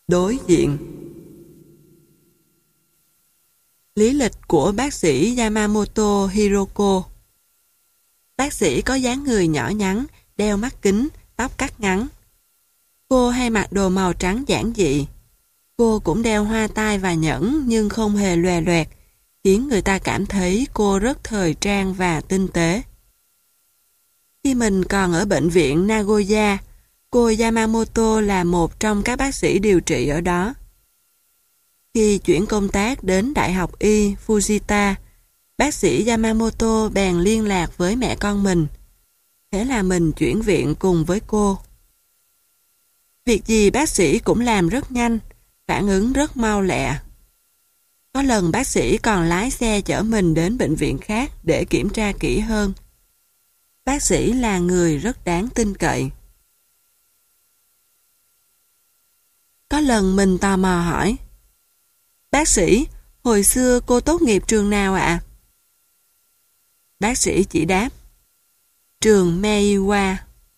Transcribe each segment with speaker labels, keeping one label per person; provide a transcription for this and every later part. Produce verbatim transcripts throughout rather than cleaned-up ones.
Speaker 1: Đối diện. Lý lịch của bác sĩ Yamamoto Hiroko. Bác sĩ có dáng người nhỏ nhắn, đeo mắt kính, tóc cắt ngắn. Cô hay mặc đồ màu trắng giản dị. Cô cũng đeo hoa tai và nhẫn nhưng không hề lòe loẹt, khiến người ta cảm thấy cô rất thời trang và tinh tế. Khi mình còn ở bệnh viện Nagoya, cô Yamamoto là một trong các bác sĩ điều trị ở đó. Khi chuyển công tác đến Đại học Y Fujita, bác sĩ Yamamoto bèn liên lạc với mẹ con mình. Thế là mình chuyển viện cùng với cô. Việc gì bác sĩ cũng làm rất nhanh, phản ứng rất mau lẹ. Có lần bác sĩ còn lái xe chở mình đến bệnh viện khác để kiểm tra kỹ hơn. Bác sĩ là người rất đáng tin cậy. Có lần mình tò mò hỏi: "Bác sĩ, hồi xưa cô tốt nghiệp trường nào ạ?" Bác sĩ chỉ đáp: "Trường Meiwa."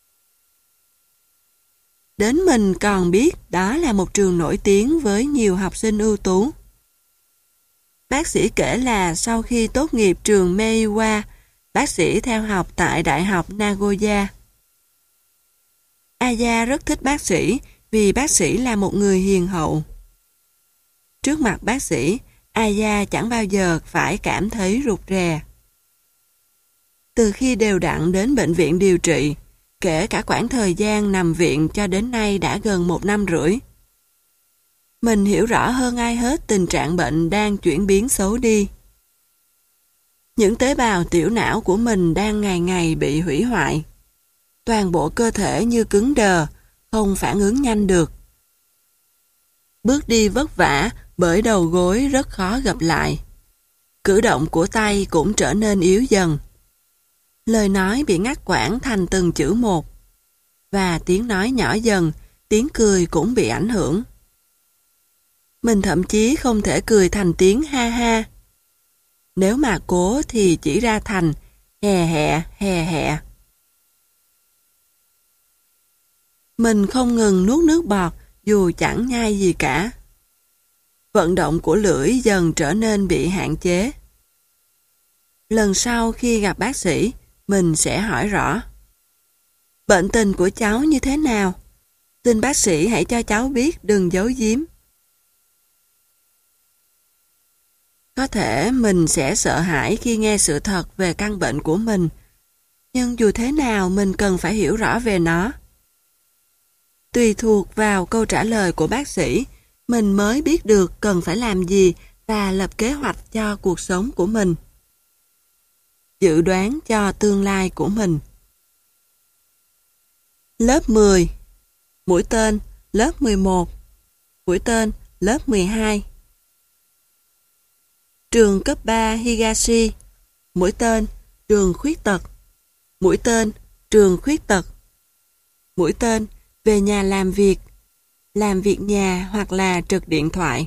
Speaker 1: Đến mình còn biết đó là một trường nổi tiếng với nhiều học sinh ưu tú. Bác sĩ kể là sau khi tốt nghiệp trường Meiwa, bác sĩ theo học tại Đại học Nagoya. Aya rất thích bác sĩ vì bác sĩ là một người hiền hậu. Trước mặt bác sĩ, Aya chẳng bao giờ phải cảm thấy rụt rè. Từ khi đều đặn đến bệnh viện điều trị, kể cả quãng thời gian nằm viện cho đến nay đã gần một năm rưỡi, mình hiểu rõ hơn ai hết tình trạng bệnh đang chuyển biến xấu đi. Những tế bào tiểu não của mình đang ngày ngày bị hủy hoại. Toàn bộ cơ thể như cứng đờ, không phản ứng nhanh được. Bước đi vất vả bởi đầu gối rất khó gập lại. Cử động của tay cũng trở nên yếu dần. Lời nói bị ngắt quãng thành từng chữ một. Và tiếng nói nhỏ dần, tiếng cười cũng bị ảnh hưởng. Mình thậm chí không thể cười thành tiếng ha ha. Nếu mà cố thì chỉ ra thành hè hẹ, hè hẹ. Mình không ngừng nuốt nước bọt dù chẳng nhai gì cả. Vận động của lưỡi dần trở nên bị hạn chế. Lần sau khi gặp bác sĩ, mình sẽ hỏi rõ: "Bệnh tình của cháu như thế nào? Xin bác sĩ hãy cho cháu biết, đừng giấu giếm." Có thể mình sẽ sợ hãi khi nghe sự thật về căn bệnh của mình, nhưng dù thế nào mình cần phải hiểu rõ về nó. Tùy thuộc vào câu trả lời của bác sĩ, mình mới biết được cần phải làm gì và lập kế hoạch cho cuộc sống của mình. Dự đoán cho tương lai của mình. Lớp mười. Mũi tên lớp mười một. Mũi tên lớp mười hai. Trường cấp ba Higashi. Mũi tên trường khuyết tật. Mũi tên trường khuyết tật. Mũi tên về nhà làm việc, làm việc nhà hoặc là trực điện thoại.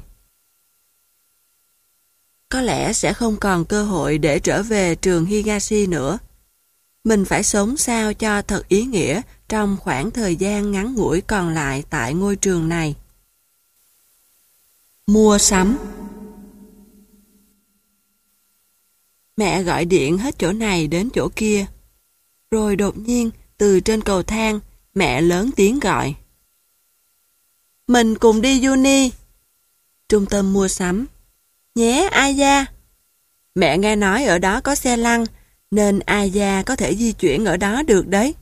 Speaker 1: Có lẽ sẽ không còn cơ hội để trở về trường Higashi nữa. Mình phải sống sao cho thật ý nghĩa trong khoảng thời gian ngắn ngủi còn lại tại ngôi trường này. Mua sắm. Mẹ gọi điện hết chỗ này đến chỗ kia. Rồi đột nhiên, từ trên cầu thang, mẹ lớn tiếng gọi: "Mình cùng đi Uni." Trung tâm mua sắm. "Nhé Aya." Mẹ nghe nói ở đó có xe lăn, nên Aya có thể di chuyển ở đó được đấy.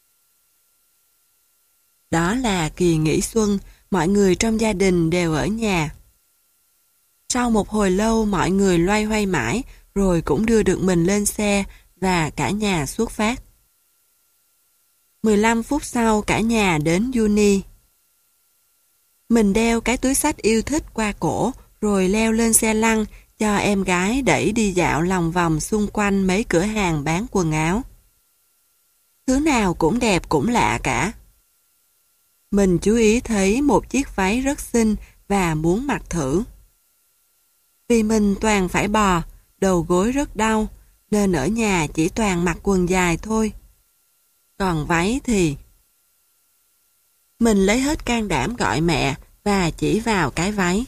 Speaker 1: Đó là kỳ nghỉ xuân, mọi người trong gia đình đều ở nhà. Sau một hồi lâu mọi người loay hoay mãi, rồi cũng đưa được mình lên xe và cả nhà xuất phát. mười lăm phút sau cả nhà đến Uni. Mình đeo cái túi xách yêu thích qua cổ, rồi leo lên xe lăn cho em gái đẩy đi dạo lòng vòng xung quanh mấy cửa hàng bán quần áo. Thứ nào cũng đẹp cũng lạ cả. Mình chú ý thấy một chiếc váy rất xinh và muốn mặc thử. Vì mình toàn phải bò, đầu gối rất đau, nên ở nhà chỉ toàn mặc quần dài thôi. Còn váy thì... Mình lấy hết can đảm gọi mẹ và chỉ vào cái váy.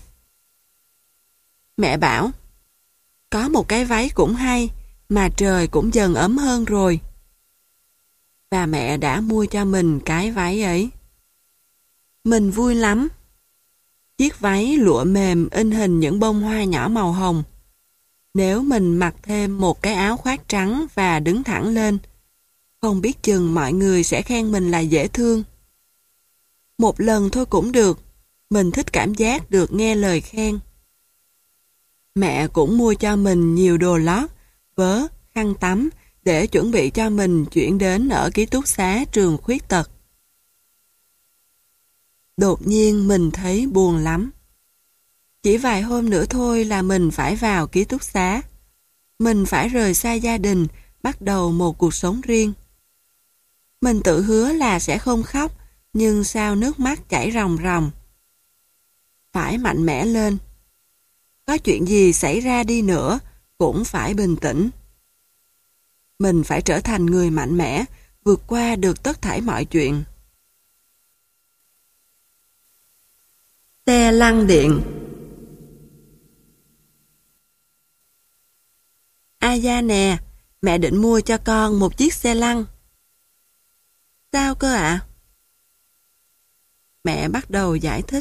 Speaker 1: Mẹ bảo, có một cái váy cũng hay, mà trời cũng dần ấm hơn rồi. Và mẹ đã mua cho mình cái váy ấy. Mình vui lắm. Chiếc váy lụa mềm in hình những bông hoa nhỏ màu hồng. Nếu mình mặc thêm một cái áo khoác trắng và đứng thẳng lên, không biết chừng mọi người sẽ khen mình là dễ thương. Một lần thôi cũng được, mình thích cảm giác được nghe lời khen. Mẹ cũng mua cho mình nhiều đồ lót, vớ, khăn tắm để chuẩn bị cho mình chuyển đến ở ký túc xá trường khuyết tật. Đột nhiên mình thấy buồn lắm. Chỉ vài hôm nữa thôi là mình phải vào ký túc xá. Mình phải rời xa gia đình, bắt đầu một cuộc sống riêng. Mình tự hứa là sẽ không khóc, nhưng sao nước mắt chảy ròng ròng. Phải mạnh mẽ lên. Có chuyện gì xảy ra đi nữa, cũng phải bình tĩnh. Mình phải trở thành người mạnh mẽ, vượt qua được tất thảy mọi chuyện. Xe lăn điện. Aya nè, mẹ định mua cho con một chiếc xe lăn. Sao cơ ạ? Mẹ bắt đầu giải thích.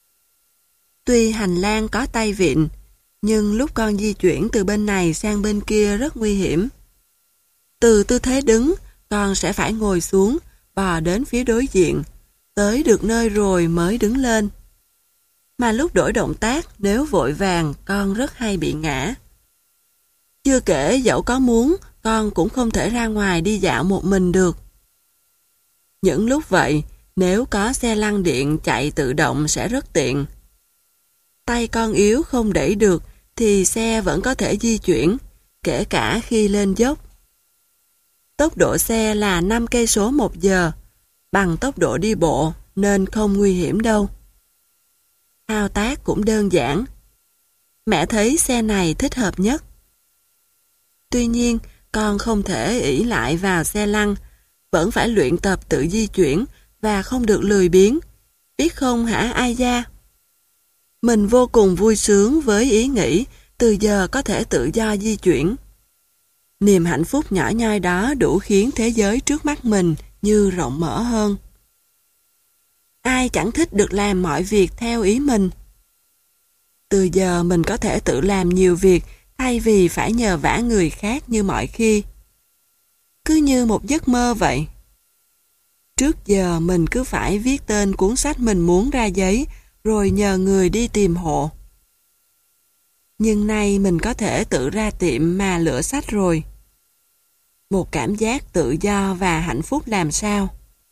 Speaker 1: Tuy hành lang có tay vịn, nhưng lúc con di chuyển từ bên này sang bên kia rất nguy hiểm. Từ tư thế đứng, con sẽ phải ngồi xuống, bò đến phía đối diện, tới được nơi rồi mới đứng lên. Mà lúc đổi động tác, nếu vội vàng, con rất hay bị ngã. Chưa kể dẫu có muốn, con cũng không thể ra ngoài đi dạo một mình được. Những lúc vậy, nếu có xe lăn điện chạy tự động sẽ rất tiện. Tay con yếu không đẩy được, thì xe vẫn có thể di chuyển, kể cả khi lên dốc. Tốc độ xe là năm cây số một giờ, bằng tốc độ đi bộ nên không nguy hiểm đâu. Thao tác cũng đơn giản. Mẹ thấy xe này thích hợp nhất. Tuy nhiên, con không thể ỷ lại vào xe lăn, vẫn phải luyện tập tự di chuyển và không được lười biếng. Biết không hả Aya? Mình vô cùng vui sướng với ý nghĩ từ giờ có thể tự do di chuyển. Niềm hạnh phúc nhỏ nhoi đó đủ khiến thế giới trước mắt mình như rộng mở hơn. Ai chẳng thích được làm mọi việc theo ý mình. Từ giờ mình có thể tự làm nhiều việc thay vì phải nhờ vả người khác như mọi khi. Cứ như một giấc mơ vậy. Trước giờ mình cứ phải viết tên cuốn sách mình muốn ra giấy rồi nhờ người đi tìm hộ. Nhưng nay mình có thể tự ra tiệm mà lựa sách rồi. Một cảm giác tự do và hạnh phúc làm sao.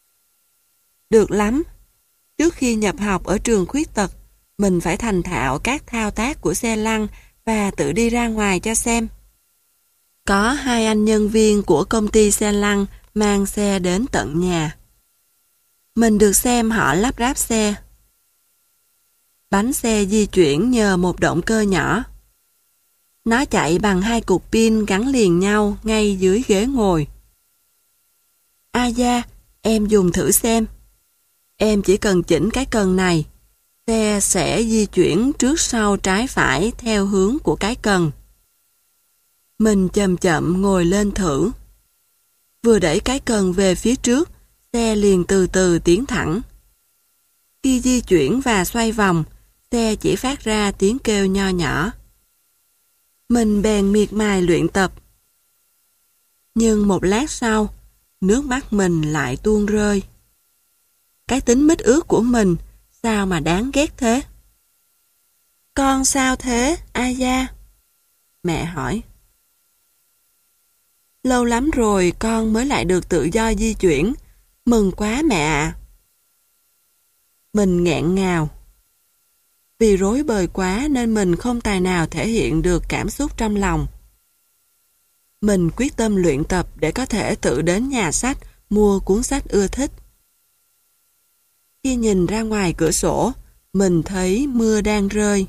Speaker 1: Được lắm. Trước khi nhập học ở trường khuyết tật, mình phải thành thạo các thao tác của xe lăn và tự đi ra ngoài cho xem. Có hai anh nhân viên của công ty xe lăn mang xe đến tận nhà. Mình được xem họ lắp ráp xe. Bánh xe di chuyển nhờ một động cơ nhỏ. Nó chạy bằng hai cục pin gắn liền nhau ngay dưới ghế ngồi. Aya, em dùng thử xem. Em chỉ cần chỉnh cái cần này. Xe sẽ di chuyển trước sau trái phải theo hướng của cái cần. Mình chậm chậm ngồi lên thử. Vừa đẩy cái cần về phía trước, xe liền từ từ tiến thẳng. Khi di chuyển và xoay vòng, xe chỉ phát ra tiếng kêu nho nhỏ. Mình bèn miệt mài luyện tập. Nhưng một lát sau, nước mắt mình lại tuôn rơi. Cái tính mít ướt của mình sao mà đáng ghét thế? Con sao thế, Aya? Mẹ hỏi. Lâu lắm rồi con mới lại được tự do di chuyển. Mừng quá mẹ ạ. Mình nghẹn ngào. Vì rối bời quá nên mình không tài nào thể hiện được cảm xúc trong lòng. Mình quyết tâm luyện tập để có thể tự đến nhà sách mua cuốn sách ưa thích. Khi nhìn ra ngoài cửa sổ, mình thấy mưa đang rơi.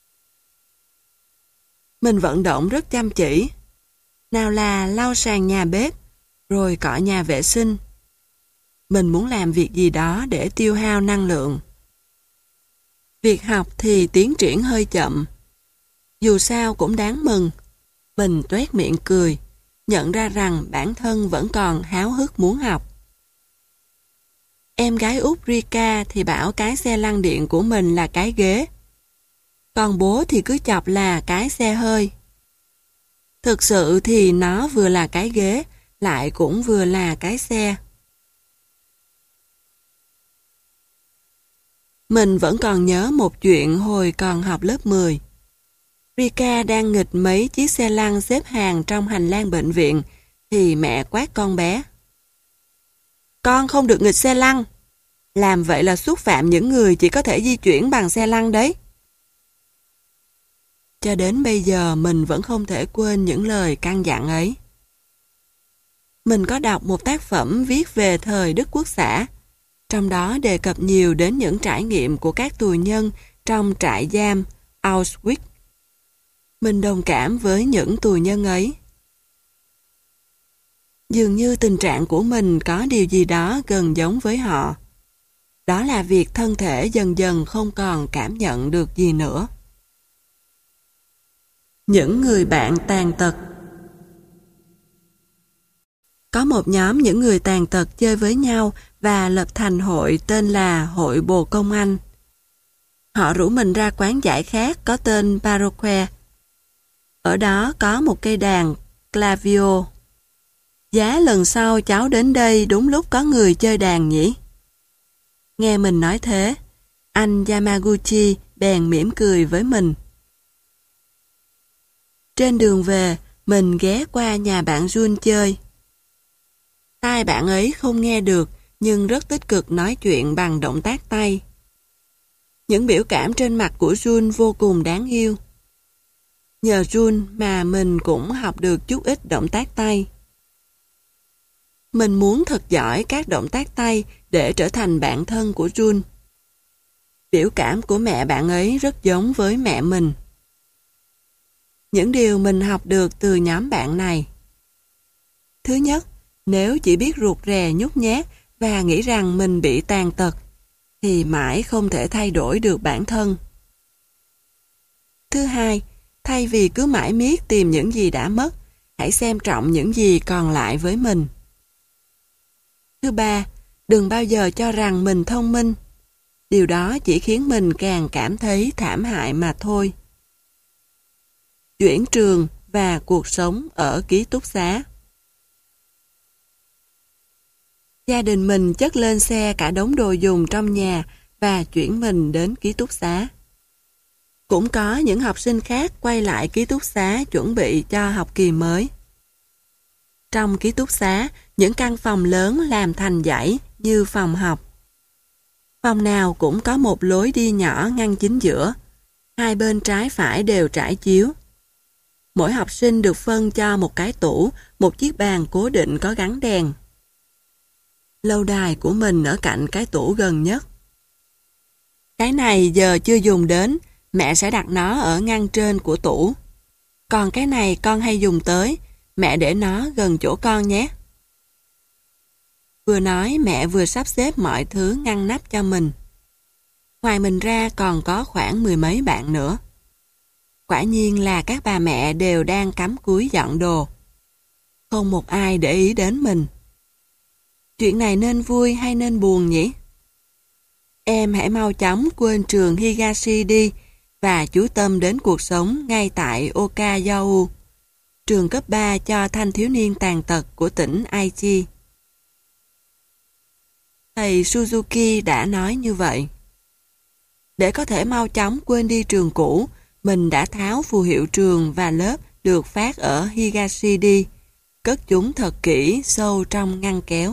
Speaker 1: Mình vận động rất chăm chỉ. Nào là lau sàn nhà bếp, rồi cọ nhà vệ sinh. Mình muốn làm việc gì đó để tiêu hao năng lượng. Việc học thì tiến triển hơi chậm. Dù sao cũng đáng mừng. Mình toét miệng cười, nhận ra rằng bản thân vẫn còn háo hức muốn học. Em gái út Rika thì bảo cái xe lăn điện của mình là cái ghế. Còn bố thì cứ chọc là cái xe hơi. Thực sự thì nó vừa là cái ghế, lại cũng vừa là cái xe. Mình vẫn còn nhớ một chuyện hồi còn học lớp mười. Rika đang nghịch mấy chiếc xe lăn xếp hàng trong hành lang bệnh viện, thì mẹ quát con bé. Con không được nghịch xe lăn. Làm vậy là xúc phạm những người chỉ có thể di chuyển bằng xe lăn đấy. Cho đến bây giờ mình vẫn không thể quên những lời căn dặn ấy. Mình có đọc một tác phẩm viết về thời Đức Quốc xã, trong đó đề cập nhiều đến những trải nghiệm của các tù nhân trong trại giam Auschwitz. Mình đồng cảm với những tù nhân ấy. Dường như tình trạng của mình có điều gì đó gần giống với họ. Đó là việc thân thể dần dần không còn cảm nhận được gì nữa. Những người bạn tàn tật. Có một nhóm những người tàn tật chơi với nhau và lập thành hội tên là Hội Bồ Công Anh. Họ rủ mình ra quán giải khát có tên Paroque. Ở đó có một cây đàn Clavio. Giá lần sau cháu đến đây đúng lúc có người chơi đàn nhỉ? Nghe mình nói thế, anh Yamaguchi bèn mỉm cười với mình. Trên đường về, mình ghé qua nhà bạn Jun chơi. Tai bạn ấy không nghe được, nhưng rất tích cực nói chuyện bằng động tác tay. Những biểu cảm trên mặt của Jun vô cùng đáng yêu. Nhờ Jun mà mình cũng học được chút ít động tác tay. Mình muốn thật giỏi các động tác tay để trở thành bạn thân của Jun. Biểu cảm của mẹ bạn ấy rất giống với mẹ mình. Những điều mình học được từ nhóm bạn này. Thứ nhất, nếu chỉ biết rụt rè nhút nhát và nghĩ rằng mình bị tàn tật, thì mãi không thể thay đổi được bản thân. Thứ hai, thay vì cứ mãi miết tìm những gì đã mất, hãy xem trọng những gì còn lại với mình. Thứ ba, đừng bao giờ cho rằng mình thông minh. Điều đó chỉ khiến mình càng cảm thấy thảm hại mà thôi. Chuyển trường và cuộc sống ở ký túc xá. Gia đình mình chất lên xe cả đống đồ dùng trong nhà và chuyển mình đến ký túc xá. Cũng có những học sinh khác quay lại ký túc xá chuẩn bị cho học kỳ mới. Trong ký túc xá, những căn phòng lớn làm thành dãy như phòng học. Phòng nào cũng có một lối đi nhỏ ngăn chính giữa. Hai bên trái phải đều trải chiếu. Mỗi học sinh được phân cho một cái tủ, một chiếc bàn cố định có gắn đèn. Lâu đài của mình ở cạnh cái tủ gần nhất. Cái này giờ chưa dùng đến, mẹ sẽ đặt nó ở ngăn trên của tủ. Còn cái này con hay dùng tới, mẹ để nó gần chỗ con nhé. Vừa nói mẹ vừa sắp xếp mọi thứ ngăn nắp cho mình. Ngoài mình ra còn có khoảng mười mấy bạn nữa. Quả nhiên là các bà mẹ đều đang cắm cúi dọn đồ. Không một ai để ý đến mình. Chuyện này nên vui hay nên buồn nhỉ? Em hãy mau chóng quên trường Higashi đi và chú tâm đến cuộc sống ngay tại Okayahu, trường cấp ba cho thanh thiếu niên tàn tật của tỉnh Aichi. Thầy Suzuki đã nói như vậy. Để có thể mau chóng quên đi trường cũ, mình đã tháo phù hiệu trường và lớp được phát ở Higashi đi, cất chúng thật kỹ sâu trong ngăn kéo.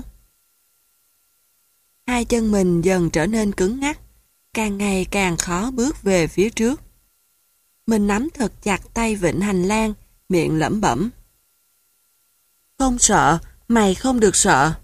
Speaker 1: Hai chân mình dần trở nên cứng ngắc, càng ngày càng khó bước về phía trước. Mình nắm thật chặt tay vịn hành lang, miệng lẩm bẩm. Không sợ, mày không được sợ.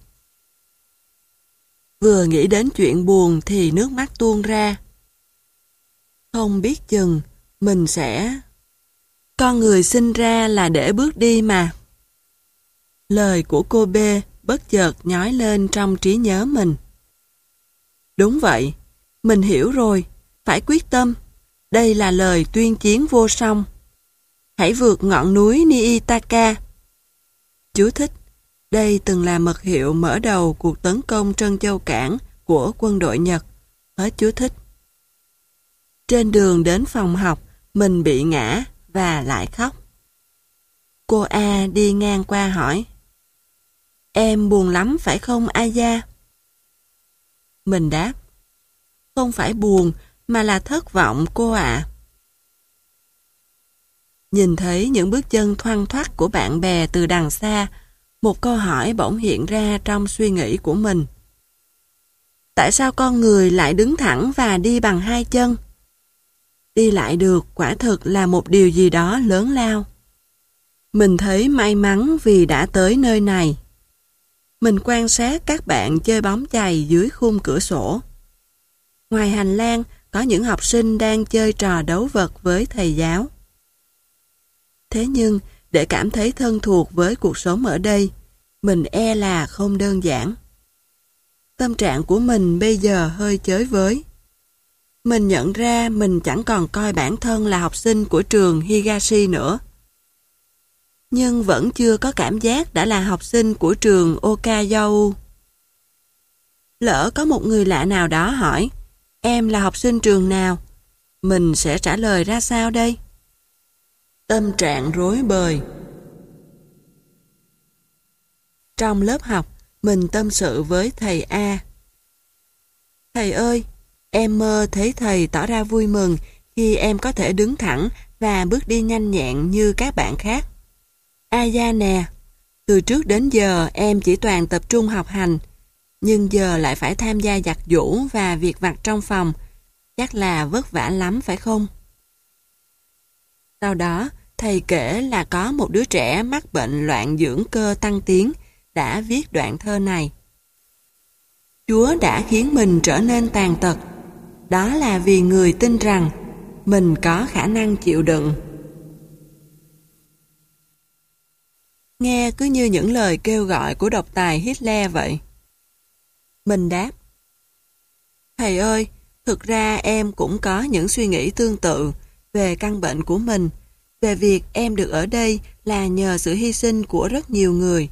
Speaker 1: Vừa nghĩ đến chuyện buồn thì nước mắt tuôn ra. Không biết chừng, mình sẽ... Con người sinh ra là để bước đi mà. Lời của cô B bất chợt nhói lên trong trí nhớ mình. Đúng vậy, mình hiểu rồi, phải quyết tâm. Đây là lời tuyên chiến vô song. Hãy vượt ngọn núi Niitaka. Chú thích. Đây từng là mật hiệu mở đầu cuộc tấn công Trân Châu Cảng của quân đội Nhật. Hết chú thích. Trên đường đến phòng học, mình bị ngã và lại khóc. Cô A đi ngang qua hỏi: Em buồn lắm phải không Aya? Mình đáp: Không phải buồn mà là thất vọng cô ạ. Nhìn thấy những bước chân thoăn thoắt của bạn bè từ đằng xa, một câu hỏi bỗng hiện ra trong suy nghĩ của mình. Tại sao con người lại đứng thẳng và đi bằng hai chân? Đi lại được quả thực là một điều gì đó lớn lao. Mình thấy may mắn vì đã tới nơi này. Mình quan sát các bạn chơi bóng chày dưới khung cửa sổ. Ngoài hành lang, có những học sinh đang chơi trò đấu vật với thầy giáo. Thế nhưng, để cảm thấy thân thuộc với cuộc sống ở đây, mình e là không đơn giản. Tâm trạng của mình bây giờ hơi chới với. Mình nhận ra mình chẳng còn coi bản thân là học sinh của trường Higashi nữa. Nhưng vẫn chưa có cảm giác đã là học sinh của trường Okayahu. Lỡ có một người lạ nào đó hỏi, em là học sinh trường nào? Mình sẽ trả lời ra sao đây? Tâm trạng rối bời. Trong lớp học, mình tâm sự với thầy A. Thầy ơi, em mơ thấy thầy tỏ ra vui mừng khi em có thể đứng thẳng và bước đi nhanh nhẹn như các bạn khác. Aya nè, từ trước đến giờ em chỉ toàn tập trung học hành, nhưng giờ lại phải tham gia giặt giũ và việc vặt trong phòng. Chắc là vất vả lắm phải không? Sau đó, thầy kể là có một đứa trẻ mắc bệnh loạn dưỡng cơ tăng tiến đã viết đoạn thơ này. Chúa đã khiến mình trở nên tàn tật. Đó là vì người tin rằng mình có khả năng chịu đựng. Nghe cứ như những lời kêu gọi của độc tài Hitler vậy. Mình đáp: Thầy ơi, thực ra em cũng có những suy nghĩ tương tự về căn bệnh của mình, về việc em được ở đây là nhờ sự hy sinh của rất nhiều người.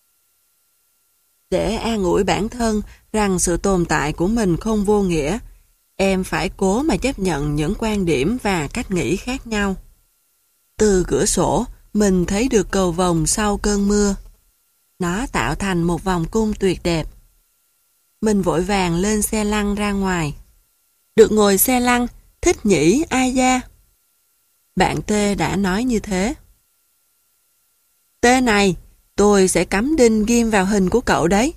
Speaker 1: Để an ủi bản thân rằng sự tồn tại của mình không vô nghĩa, em phải cố mà chấp nhận những quan điểm và cách nghĩ khác nhau. Từ cửa sổ, mình thấy được cầu vồng sau cơn mưa. Nó tạo thành một vòng cung tuyệt đẹp. Mình vội vàng lên xe lăn ra ngoài. Được ngồi xe lăn, thích nhỉ Aya? Bạn T đã nói như thế. T này, tôi sẽ cắm đinh ghim vào hình của cậu đấy.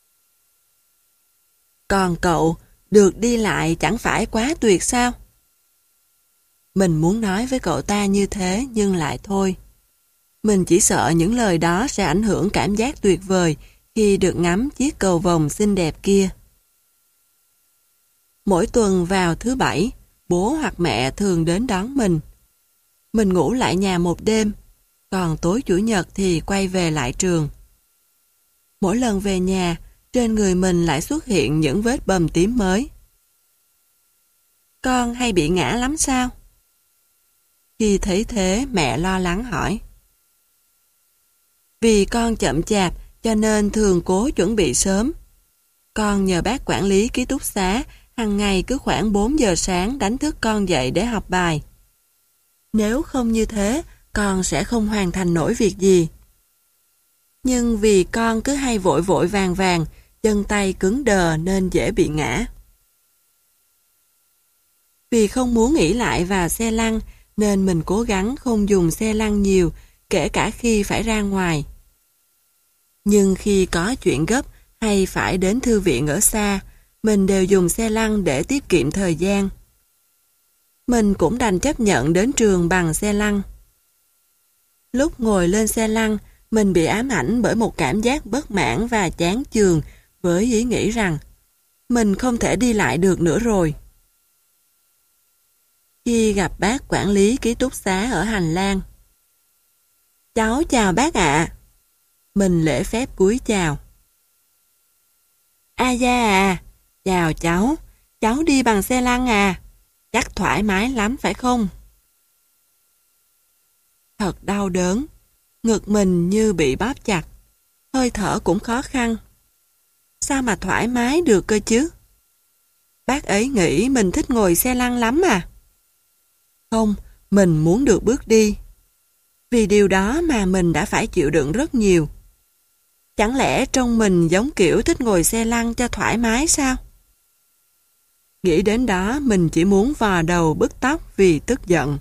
Speaker 1: Còn cậu, được đi lại chẳng phải quá tuyệt sao? Mình muốn nói với cậu ta như thế nhưng lại thôi. Mình chỉ sợ những lời đó sẽ ảnh hưởng cảm giác tuyệt vời khi được ngắm chiếc cầu vồng xinh đẹp kia. Mỗi tuần vào thứ bảy, bố hoặc mẹ thường đến đón mình. Mình ngủ lại nhà một đêm, còn tối chủ nhật thì quay về lại trường. Mỗi lần về nhà, trên người mình lại xuất hiện những vết bầm tím mới. Con hay bị ngã lắm sao? Khi thấy thế, mẹ lo lắng hỏi. Vì con chậm chạp, cho nên thường cố chuẩn bị sớm. Con nhờ bác quản lý ký túc xá, hàng ngày cứ khoảng bốn giờ sáng đánh thức con dậy để học bài. Nếu không như thế, con sẽ không hoàn thành nổi việc gì. Nhưng vì con cứ hay vội vội vàng vàng, chân tay cứng đờ nên dễ bị ngã. Vì không muốn nghỉ lại vào xe lăn, nên mình cố gắng không dùng xe lăn nhiều, kể cả khi phải ra ngoài. Nhưng khi có chuyện gấp hay phải đến thư viện ở xa, mình đều dùng xe lăn để tiết kiệm thời gian. Mình cũng đành chấp nhận đến trường bằng xe lăn. Lúc ngồi lên xe lăn, mình bị ám ảnh bởi một cảm giác bất mãn và chán chường với ý nghĩ rằng mình không thể đi lại được nữa rồi. Khi gặp bác quản lý ký túc xá ở hành lang. Cháu chào bác ạ. Mình lễ phép cúi chào. Aya à, chào cháu, cháu đi bằng xe lăn à? Chắc thoải mái lắm phải không? Thật đau đớn, ngực mình như bị bóp chặt, hơi thở cũng khó khăn. Sao mà thoải mái được cơ chứ? Bác ấy nghĩ mình thích ngồi xe lăn lắm à? Không, mình muốn được bước đi. Vì điều đó mà mình đã phải chịu đựng rất nhiều. Chẳng lẽ trông mình giống kiểu thích ngồi xe lăn cho thoải mái sao? Nghĩ đến đó mình chỉ muốn vò đầu bứt tóc vì tức giận.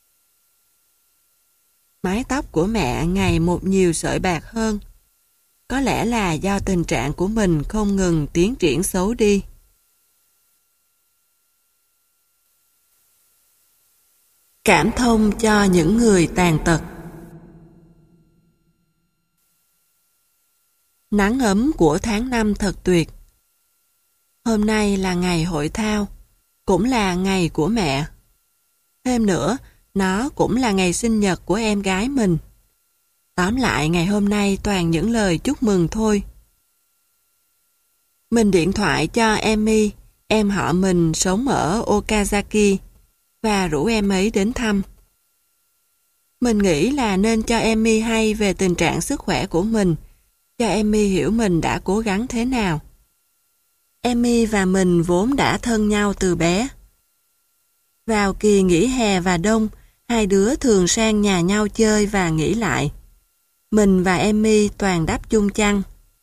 Speaker 1: Mái tóc của mẹ ngày một nhiều sợi bạc hơn. Có lẽ là do tình trạng của mình không ngừng tiến triển xấu đi. Cảm thông cho những người tàn tật. Nắng ấm của tháng năm thật tuyệt. Hôm nay là ngày hội thao, cũng là ngày của mẹ. Thêm nữa, nó cũng là ngày sinh nhật của em gái mình. Tóm lại ngày hôm nay toàn những lời chúc mừng thôi. Mình điện thoại cho Emi, em họ mình sống ở Okazaki, và rủ em ấy đến thăm. Mình nghĩ là nên cho Emi hay về tình trạng sức khỏe của mình, cho Emi hiểu mình đã cố gắng thế nào. Emi và mình vốn đã thân nhau từ bé. Vào kỳ nghỉ hè và đông, hai đứa thường sang nhà nhau chơi và nghỉ lại. Mình và Emi toàn đắp chung chăn.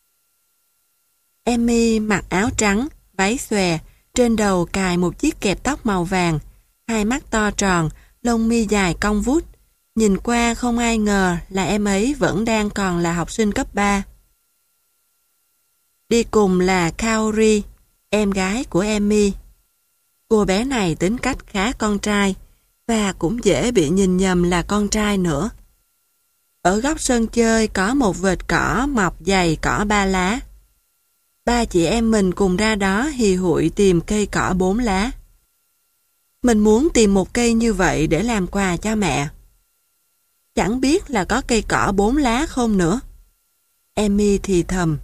Speaker 1: Emi mặc áo trắng, váy xòe, trên đầu cài một chiếc kẹp tóc màu vàng, hai mắt to tròn, lông mi dài cong vút. Nhìn qua không ai ngờ là em ấy vẫn đang còn là học sinh cấp ba. Đi cùng là Kaori, em gái của Emi. Cô bé này tính cách khá con trai, và cũng dễ bị nhìn nhầm là con trai nữa. Ở góc sân chơi có một vệt cỏ mọc dày cỏ ba lá. Ba chị em mình cùng ra đó hì hụi tìm cây cỏ bốn lá. Mình muốn tìm một cây như vậy để làm quà cho mẹ. Chẳng biết là có cây cỏ bốn lá không nữa. Emi thì thầm.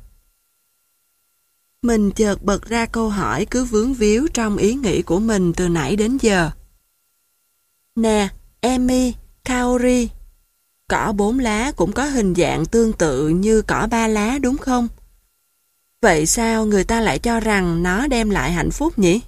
Speaker 1: Mình chợt bật ra câu hỏi cứ vướng víu trong ý nghĩ của mình từ nãy đến giờ. Nè, Emi, Kaori, cỏ bốn lá cũng có hình dạng tương tự như cỏ ba lá đúng không? Vậy sao người ta lại cho rằng nó đem lại hạnh phúc nhỉ?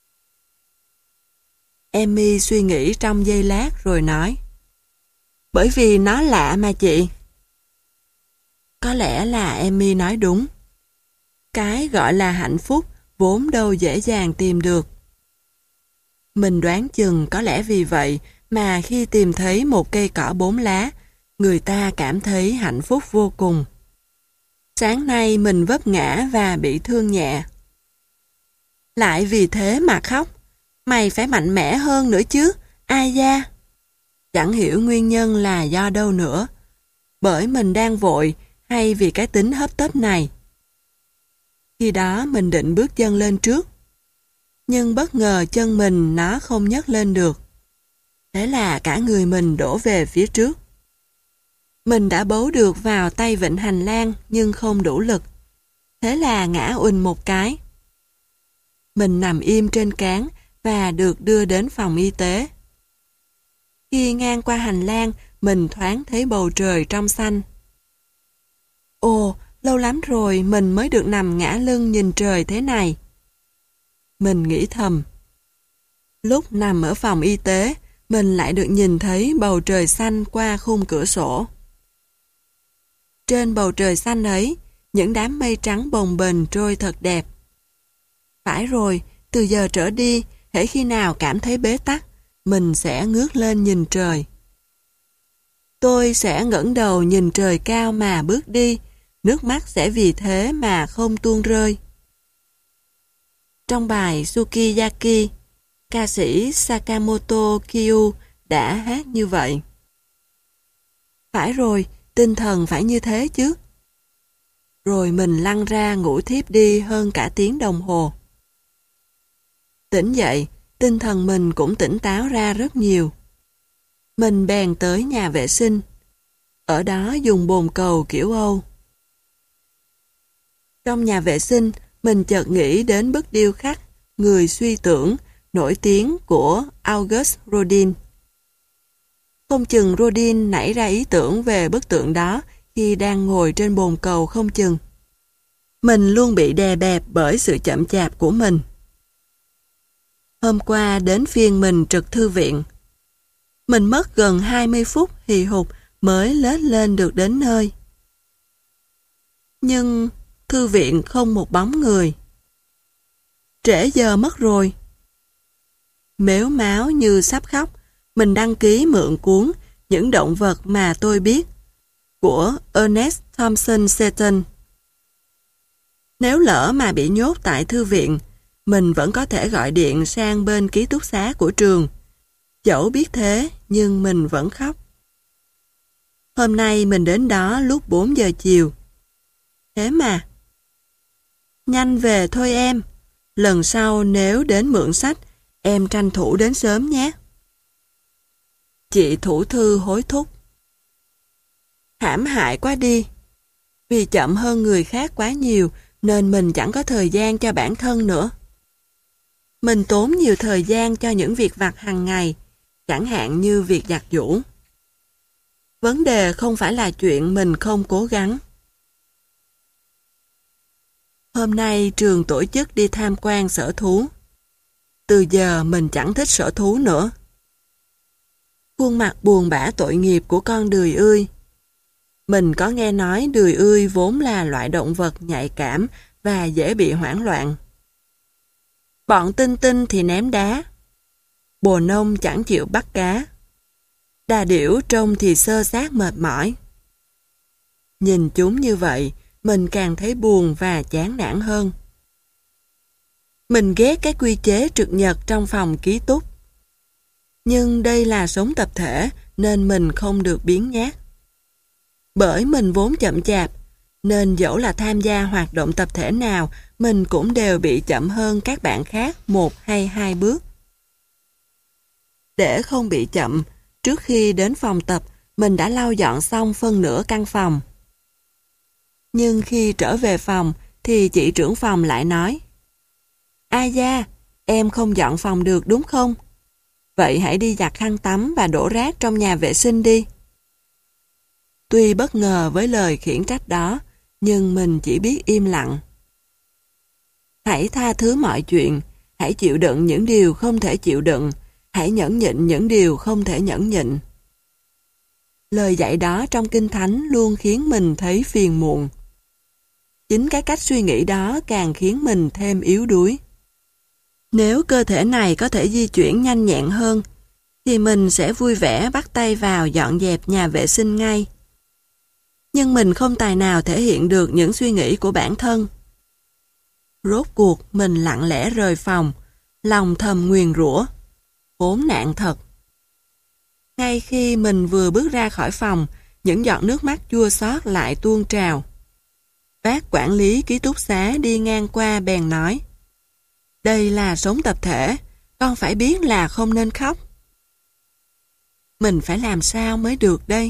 Speaker 1: Emi suy nghĩ trong giây lát rồi nói. Bởi vì nó lạ mà chị. Có lẽ là Emi nói đúng. Cái gọi là hạnh phúc vốn đâu dễ dàng tìm được. Mình đoán chừng có lẽ vì vậy mà khi tìm thấy một cây cỏ bốn lá, người ta cảm thấy hạnh phúc vô cùng. Sáng nay mình vấp ngã và bị thương nhẹ. Lại vì thế mà khóc. Mày phải mạnh mẽ hơn nữa chứ, ai da. Chẳng hiểu nguyên nhân là do đâu nữa. Bởi mình đang vội hay vì cái tính hấp tấp này. Khi đó mình định bước chân lên trước. Nhưng bất ngờ chân mình nó không nhấc lên được. Thế là cả người mình đổ về phía trước. Mình đã bấu được vào tay vịn hành lang nhưng không đủ lực. Thế là ngã ùn một cái. Mình nằm im trên cáng và được đưa đến phòng y tế. Khi ngang qua hành lang, mình thoáng thấy bầu trời trong xanh. Ồ, lâu lắm rồi mình mới được nằm ngã lưng nhìn trời thế này. Mình nghĩ thầm. Lúc nằm ở phòng y tế, mình lại được nhìn thấy bầu trời xanh qua khung cửa sổ. Trên bầu trời xanh ấy, những đám mây trắng bồng bềnh trôi thật đẹp. Phải rồi, từ giờ trở đi, hễ khi nào cảm thấy bế tắc, mình sẽ ngước lên nhìn trời. Tôi sẽ ngẩng đầu nhìn trời cao mà bước đi, nước mắt sẽ vì thế mà không tuôn rơi. Trong bài Sukiyaki, ca sĩ Sakamoto Kyu đã hát như vậy. Phải rồi, tinh thần phải như thế chứ. Rồi mình lăn ra ngủ thiếp đi hơn cả tiếng đồng hồ. Tỉnh dậy, tinh thần mình cũng tỉnh táo ra rất nhiều. Mình bèn tới nhà vệ sinh. Ở đó dùng bồn cầu kiểu Âu. Trong nhà vệ sinh, mình chợt nghĩ đến bức điêu khắc Người suy tưởng nổi tiếng của Auguste Rodin. Không chừng Rodin nảy ra ý tưởng về bức tượng đó khi đang ngồi trên bồn cầu không chừng. Mình luôn bị đè bẹp bởi sự chậm chạp của mình. Hôm qua đến phiên mình trực thư viện. Mình mất gần hai mươi phút hì hục mới lết lên được đến nơi. Nhưng thư viện không một bóng người. Trễ giờ mất rồi. Mếu máo như sắp khóc, mình đăng ký mượn cuốn Những động vật mà tôi biết của Ernest Thompson Seton. Nếu lỡ mà bị nhốt tại thư viện, mình vẫn có thể gọi điện sang bên ký túc xá của trường. Dẫu biết thế, nhưng mình vẫn khóc. Hôm nay mình đến đó lúc bốn giờ chiều. Thế mà. Nhanh về thôi em. Lần sau nếu đến mượn sách, em tranh thủ đến sớm nhé. Chị thủ thư hối thúc. Hãm hại quá đi. Vì chậm hơn người khác quá nhiều, nên mình chẳng có thời gian cho bản thân nữa. Mình tốn nhiều thời gian cho những việc vặt hàng ngày, chẳng hạn như việc giặt giũ. Vấn đề không phải là chuyện mình không cố gắng. Hôm nay trường tổ chức đi tham quan sở thú. Từ giờ mình chẳng thích sở thú nữa. Khuôn mặt buồn bã tội nghiệp của con đười ươi. Mình có nghe nói đười ươi vốn là loại động vật nhạy cảm và dễ bị hoảng loạn. Bọn tinh tinh thì ném đá. Bồ nông chẳng chịu bắt cá. Đà điểu trông thì xơ xác mệt mỏi. Nhìn chúng như vậy, mình càng thấy buồn và chán nản hơn. Mình ghét cái quy chế trực nhật trong phòng ký túc. Nhưng đây là sống tập thể nên mình không được biếng nhác. Bởi mình vốn chậm chạp, nên dẫu là tham gia hoạt động tập thể nào, mình cũng đều bị chậm hơn các bạn khác một hay hai bước. Để không bị chậm, trước khi đến phòng tập, mình đã lau dọn xong phân nửa căn phòng. Nhưng khi trở về phòng, thì chị trưởng phòng lại nói: A da, em không dọn phòng được đúng không? Vậy hãy đi giặt khăn tắm và đổ rác trong nhà vệ sinh đi. Tuy bất ngờ với lời khiển trách đó, nhưng mình chỉ biết im lặng. Hãy tha thứ mọi chuyện, hãy chịu đựng những điều không thể chịu đựng, hãy nhẫn nhịn những điều không thể nhẫn nhịn. Lời dạy đó trong Kinh Thánh luôn khiến mình thấy phiền muộn. Chính cái cách suy nghĩ đó càng khiến mình thêm yếu đuối. Nếu cơ thể này có thể di chuyển nhanh nhẹn hơn, thì mình sẽ vui vẻ bắt tay vào dọn dẹp nhà vệ sinh ngay. Nhưng mình không tài nào thể hiện được những suy nghĩ của bản thân. Rốt cuộc mình lặng lẽ rời phòng, lòng thầm nguyền rủa. Khốn nạn thật. Ngay khi mình vừa bước ra khỏi phòng, những giọt nước mắt chua xót lại tuôn trào. Bác quản lý ký túc xá đi ngang qua bèn nói: Đây là sống tập thể, con phải biết là không nên khóc. Mình phải làm sao mới được đây?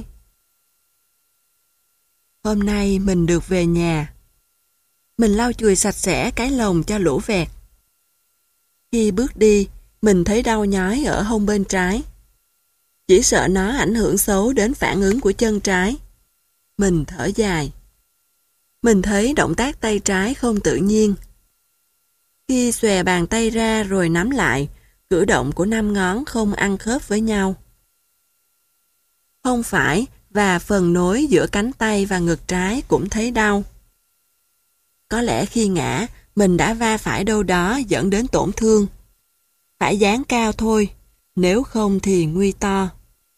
Speaker 1: Hôm nay mình được về nhà. Mình lau chùi sạch sẽ cái lồng cho lũ vẹt. Khi bước đi, mình thấy đau nhói ở hông bên trái. Chỉ sợ nó ảnh hưởng xấu đến phản ứng của chân trái. Mình thở dài. Mình thấy động tác tay trái không tự nhiên. Khi xòe bàn tay ra rồi nắm lại, cử động của năm ngón không ăn khớp với nhau. Không phải và phần nối giữa cánh tay và ngực trái cũng thấy đau. Có lẽ khi ngã, mình đã va phải đâu đó dẫn đến tổn thương. Phải dán cao thôi, nếu không thì nguy to.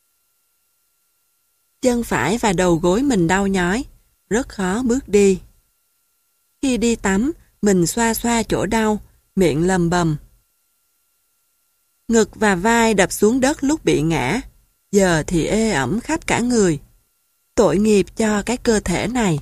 Speaker 1: Chân phải và đầu gối mình đau nhói, rất khó bước đi. Khi đi tắm, mình xoa xoa chỗ đau, miệng lầm bầm. Ngực và vai đập xuống đất lúc bị ngã, giờ thì ê ẩm khắp cả người. Tội nghiệp cho cái cơ thể này.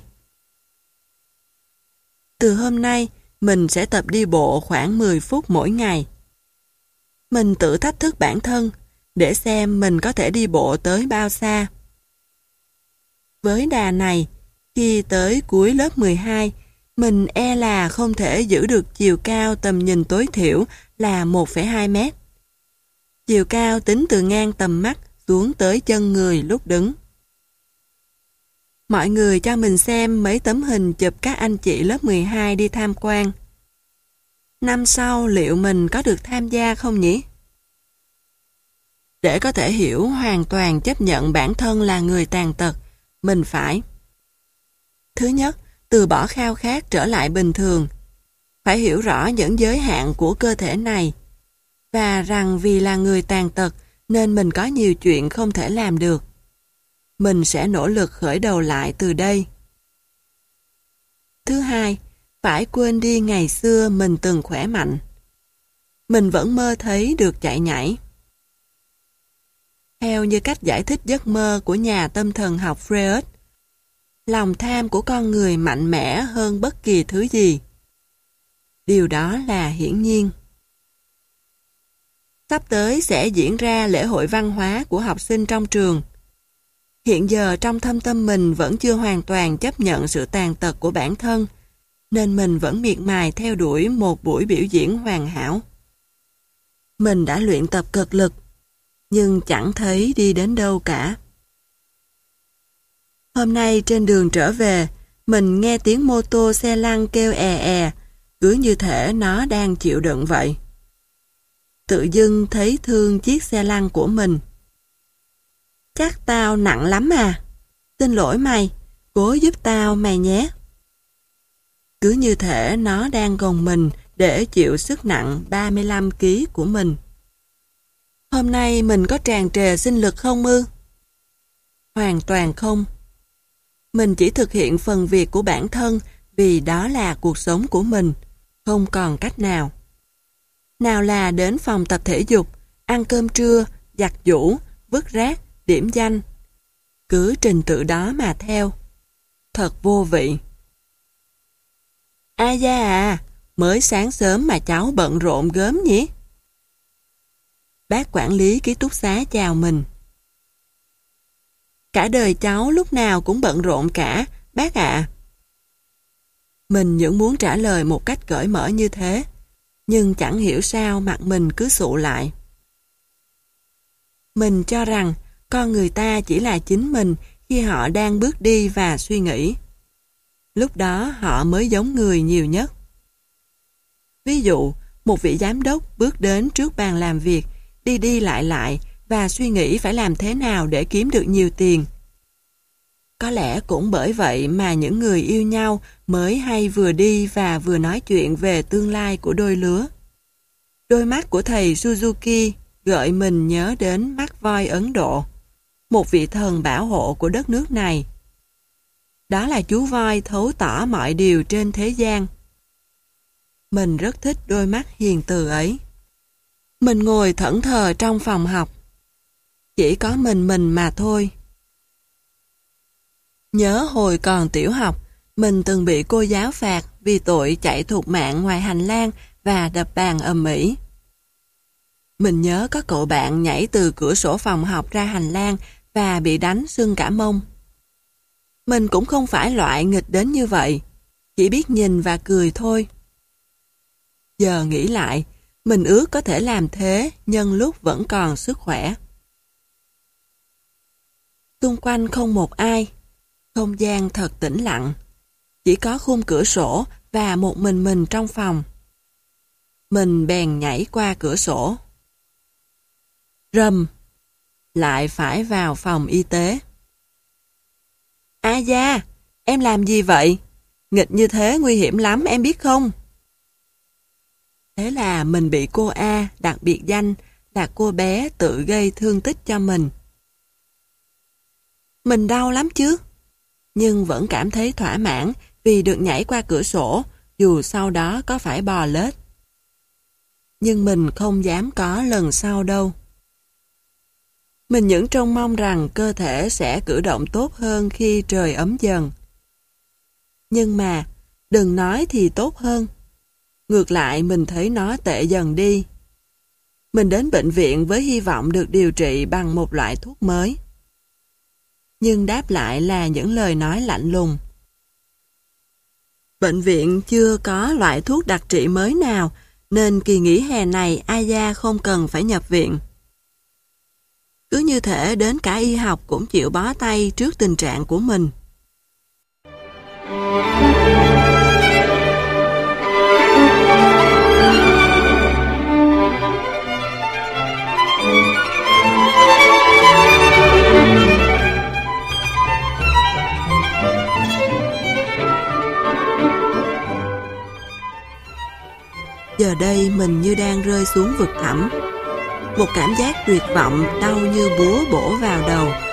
Speaker 1: Từ hôm nay, mình sẽ tập đi bộ khoảng mười phút mỗi ngày. Mình tự thách thức bản thân, để xem mình có thể đi bộ tới bao xa. Với đà này, khi tới cuối lớp mười hai, mình e là không thể giữ được chiều cao tầm nhìn tối thiểu là một phẩy hai mét. Chiều cao tính từ ngang tầm mắt xuống tới chân người lúc đứng. Mọi người cho mình xem mấy tấm hình chụp các anh chị lớp mười hai đi tham quan. Năm sau liệu mình có được tham gia không nhỉ? Để có thể hiểu hoàn toàn chấp nhận bản thân là người tàn tật, mình phải: thứ nhất, từ bỏ khao khát trở lại bình thường. Phải hiểu rõ những giới hạn của cơ thể này, và rằng vì là người tàn tật nên mình có nhiều chuyện không thể làm được. Mình sẽ nỗ lực khởi đầu lại từ đây. Thứ hai, phải quên đi ngày xưa mình từng khỏe mạnh. Mình vẫn mơ thấy được chạy nhảy. Theo như cách giải thích giấc mơ của nhà tâm thần học Freud, lòng tham của con người mạnh mẽ hơn bất kỳ thứ gì. Điều đó là hiển nhiên. Sắp tới sẽ diễn ra lễ hội văn hóa của học sinh trong trường. Hiện giờ trong thâm tâm mình vẫn chưa hoàn toàn chấp nhận sự tàn tật của bản thân, nên mình vẫn miệt mài theo đuổi một buổi biểu diễn hoàn hảo. Mình đã luyện tập cực lực, nhưng chẳng thấy đi đến đâu cả. Hôm nay trên đường trở về, mình nghe tiếng mô tô xe lăn kêu è è, cứ như thể nó đang chịu đựng vậy. Tự dưng thấy thương chiếc xe lăn của mình. Chắc tao nặng lắm à? Xin lỗi mày, cố giúp tao mày nhé. Cứ như thể nó đang gồng mình để chịu sức nặng ba mươi lăm ki lô gam của mình. Hôm nay mình có tràn trề sinh lực không ư? Hoàn toàn không. Mình chỉ thực hiện phần việc của bản thân vì đó là cuộc sống của mình, không còn cách nào. Nào là đến phòng tập thể dục, ăn cơm trưa, giặt giũ, vứt rác, điểm danh. Cứ trình tự đó mà theo. Thật vô vị. A da à, mới sáng sớm mà cháu bận rộn gớm nhỉ? Bác quản lý ký túc xá chào mình. Cả đời cháu lúc nào cũng bận rộn cả, bác ạ. Mình vẫn muốn trả lời một cách cởi mở như thế, nhưng chẳng hiểu sao mặt mình cứ sụ lại. Mình cho rằng con người ta chỉ là chính mình khi họ đang bước đi và suy nghĩ. Lúc đó họ mới giống người nhiều nhất. Ví dụ, một vị giám đốc bước đến trước bàn làm việc, đi đi lại lại và suy nghĩ phải làm thế nào để kiếm được nhiều tiền. Có lẽ cũng bởi vậy mà những người yêu nhau mới hay vừa đi và vừa nói chuyện về tương lai của đôi lứa. Đôi mắt của thầy Suzuki gợi mình nhớ đến mắt voi Ấn Độ, một vị thần bảo hộ của đất nước này. Đó là chú voi thấu tỏ mọi điều trên thế gian. Mình rất thích đôi mắt hiền từ ấy. Mình ngồi thẫn thờ trong phòng học. Chỉ có mình mình mà thôi. Nhớ hồi còn tiểu học, mình từng bị cô giáo phạt vì tội chạy thục mạng ngoài hành lang và đập bàn ầm ĩ. Mình nhớ có cậu bạn nhảy từ cửa sổ phòng học ra hành lang và bị đánh sưng cả mông. Mình cũng không phải loại nghịch đến như vậy, chỉ biết nhìn và cười thôi. Giờ nghĩ lại, mình ước có thể làm thế nhân lúc vẫn còn sức khỏe. Xung quanh không một ai, không gian thật tĩnh lặng, chỉ có khung cửa sổ và một mình mình trong phòng. Mình bèn nhảy qua cửa sổ. Rầm, lại phải vào phòng y tế. A da, em làm gì vậy? Nghịch như thế nguy hiểm lắm em biết không? Thế là mình bị cô A đặt biệt danh là cô bé tự gây thương tích cho mình. Mình đau lắm chứ, nhưng vẫn cảm thấy thỏa mãn vì được nhảy qua cửa sổ, dù sau đó có phải bò lết. Nhưng mình không dám có lần sau đâu. Mình những trông mong rằng cơ thể sẽ cử động tốt hơn khi trời ấm dần. Nhưng mà, đừng nói thì tốt hơn. Ngược lại mình thấy nó tệ dần đi. Mình đến bệnh viện với hy vọng được điều trị bằng một loại thuốc mới. Nhưng đáp lại là những lời nói lạnh lùng. Bệnh viện chưa có loại thuốc đặc trị mới nào, nên kỳ nghỉ hè này Aya không cần phải nhập viện. Cứ như thể đến cả y học cũng chịu bó tay trước tình trạng của mình. Giờ đây mình như đang rơi xuống vực thẳm. Một cảm giác tuyệt vọng đau như búa bổ vào đầu.